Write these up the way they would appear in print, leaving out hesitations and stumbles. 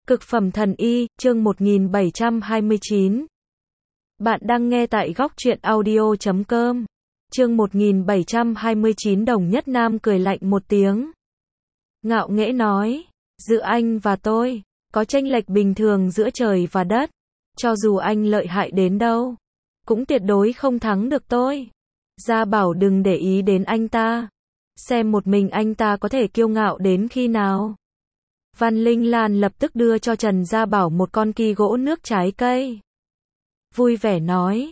Cực phẩm thần y, chương 1729. Bạn đang nghe tại góc truyện audio.com. Chương 1729. Đồng Nhất Nam cười lạnh một tiếng. Ngạo nghễ nói, giữa anh và tôi, có chênh lệch bình thường giữa trời và đất. Cho dù anh lợi hại đến đâu, cũng tuyệt đối không thắng được tôi. Gia Bảo đừng để ý đến anh ta. Xem một mình anh ta có thể kiêu ngạo đến khi nào. Văn Linh Lan lập tức đưa cho Trần Gia Bảo một con ki gỗ nước trái cây. Vui vẻ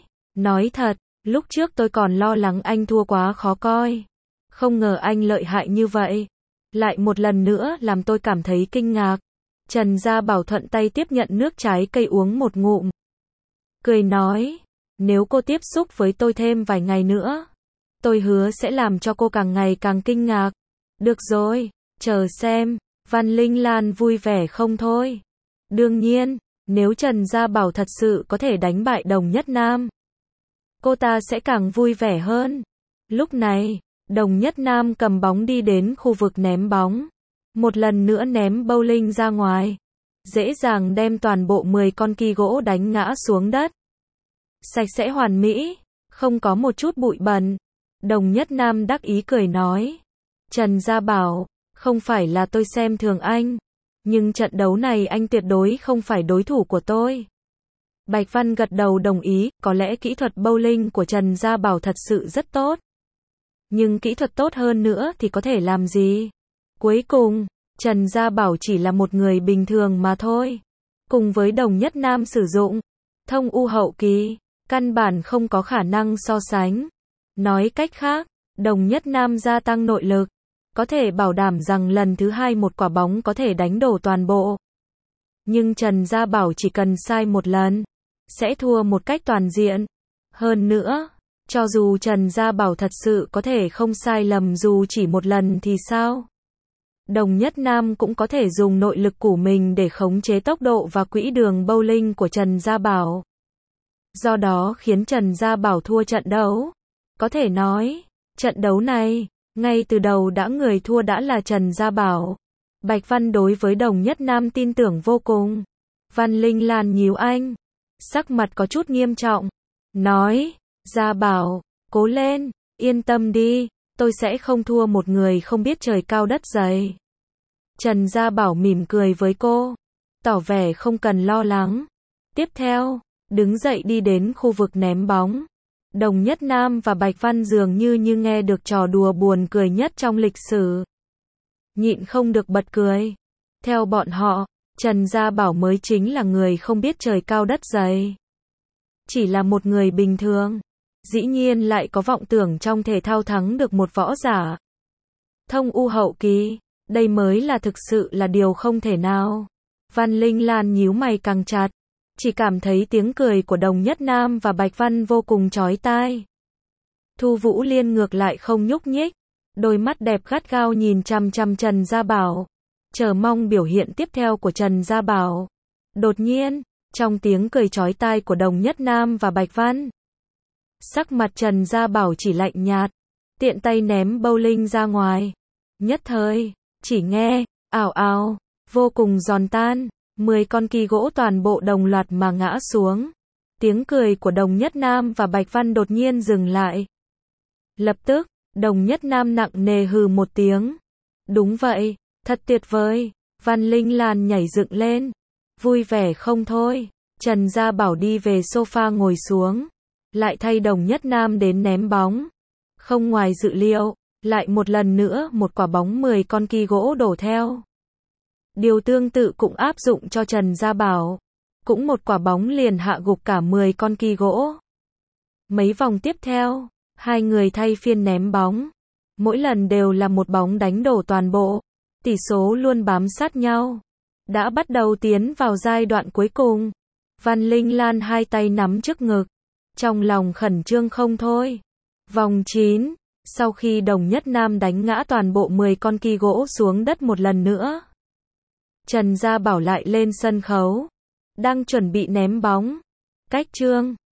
nói thật, lúc trước tôi còn lo lắng anh thua quá khó coi. Không ngờ anh lợi hại như vậy. Lại một lần nữa làm tôi cảm thấy kinh ngạc. Trần Gia Bảo thuận tay tiếp nhận nước trái cây uống một ngụm. Cười nói, nếu cô tiếp xúc với tôi thêm vài ngày nữa, tôi hứa sẽ làm cho cô càng ngày càng kinh ngạc. Được rồi, chờ xem. Văn Linh Lan vui vẻ không thôi. Đương nhiên, nếu Trần Gia Bảo thật sự có thể đánh bại Đồng Nhất Nam, cô ta sẽ càng vui vẻ hơn. Lúc này, Đồng Nhất Nam cầm bóng đi đến khu vực ném bóng. Một lần nữa ném bowling ra ngoài. Dễ dàng đem toàn bộ 10 con ki gỗ đánh ngã xuống đất. Sạch sẽ hoàn mỹ, không có một chút bụi bẩn. Đồng Nhất Nam đắc ý cười nói. Trần Gia Bảo, không phải là tôi xem thường anh, nhưng trận đấu này anh tuyệt đối không phải đối thủ của tôi. Bạch Văn gật đầu đồng ý, có lẽ kỹ thuật bowling của Trần Gia Bảo thật sự rất tốt. Nhưng kỹ thuật tốt hơn nữa thì có thể làm gì? Cuối cùng, Trần Gia Bảo chỉ là một người bình thường mà thôi. Cùng với Đồng Nhất Nam sử dụng thông u hậu kỳ, căn bản không có khả năng so sánh. Nói cách khác, Đồng Nhất Nam gia tăng nội lực, có thể bảo đảm rằng lần thứ hai một quả bóng có thể đánh đổ toàn bộ. Nhưng Trần Gia Bảo chỉ cần sai một lần, sẽ thua một cách toàn diện. Hơn nữa, cho dù Trần Gia Bảo thật sự có thể không sai lầm dù chỉ một lần thì sao? Đồng Nhất Nam cũng có thể dùng nội lực của mình để khống chế tốc độ và quỹ đường bowling của Trần Gia Bảo. Do đó khiến Trần Gia Bảo thua trận đấu. Có thể nói, trận đấu này, ngay từ đầu người thua đã là Trần Gia Bảo. Bạch Văn đối với Đồng Nhất Nam tin tưởng vô cùng. Văn Linh Lan nhíu anh, sắc mặt có chút nghiêm trọng, nói, Gia Bảo, cố lên, yên tâm đi, tôi sẽ không thua một người không biết trời cao đất dày. Trần Gia Bảo mỉm cười với cô, tỏ vẻ không cần lo lắng. Tiếp theo, đứng dậy đi đến khu vực ném bóng. Đồng Nhất Nam và Bạch Văn dường như nghe được trò đùa buồn cười nhất trong lịch sử. Nhịn không được bật cười. Theo bọn họ, Trần Gia Bảo mới chính là người không biết trời cao đất dày. Chỉ là một người bình thường, dĩ nhiên lại có vọng tưởng trong thể thao thắng được một võ giả thông u hậu kỳ, đây mới là thực sự là điều không thể nào. Văn Linh Lan nhíu mày càng chặt. Chỉ cảm thấy tiếng cười của Đồng Nhất Nam và Bạch Văn vô cùng chói tai. Thu Vũ Liên ngược lại không nhúc nhích, đôi mắt đẹp gắt gao nhìn chằm chằm Trần Gia Bảo, chờ mong biểu hiện tiếp theo của Trần Gia Bảo. Đột nhiên, trong tiếng cười chói tai của Đồng Nhất Nam và Bạch Văn, sắc mặt Trần Gia Bảo chỉ lạnh nhạt, tiện tay ném bowling ra ngoài. Nhất thời, chỉ nghe, ào ào, vô cùng giòn tan. 10 con ki gỗ toàn bộ đồng loạt mà ngã xuống. Tiếng cười của Đồng Nhất Nam và Bạch Văn đột nhiên dừng lại. Lập tức, Đồng Nhất Nam nặng nề hừ một tiếng. Đúng vậy, thật tuyệt vời. Văn Linh Lan nhảy dựng lên, vui vẻ không thôi. Trần Gia Bảo đi về sofa ngồi xuống, lại thay Đồng Nhất Nam đến ném bóng. Không ngoài dự liệu, lại một lần nữa một quả bóng 10 con ki gỗ đổ theo. Điều tương tự cũng áp dụng cho Trần Gia Bảo. Cũng một quả bóng liền hạ gục cả 10 con ki gỗ. Mấy vòng tiếp theo, hai người thay phiên ném bóng. Mỗi lần đều là một bóng đánh đổ toàn bộ. Tỷ số luôn bám sát nhau. Đã bắt đầu tiến vào giai đoạn cuối cùng. Văn Linh Lan hai tay nắm trước ngực, trong lòng khẩn trương không thôi. Vòng 9, sau khi Đồng Nhất Nam đánh ngã toàn bộ 10 con ki gỗ xuống đất một lần nữa, Trần Gia Bảo lại lên sân khấu, đang chuẩn bị ném bóng. Cách chương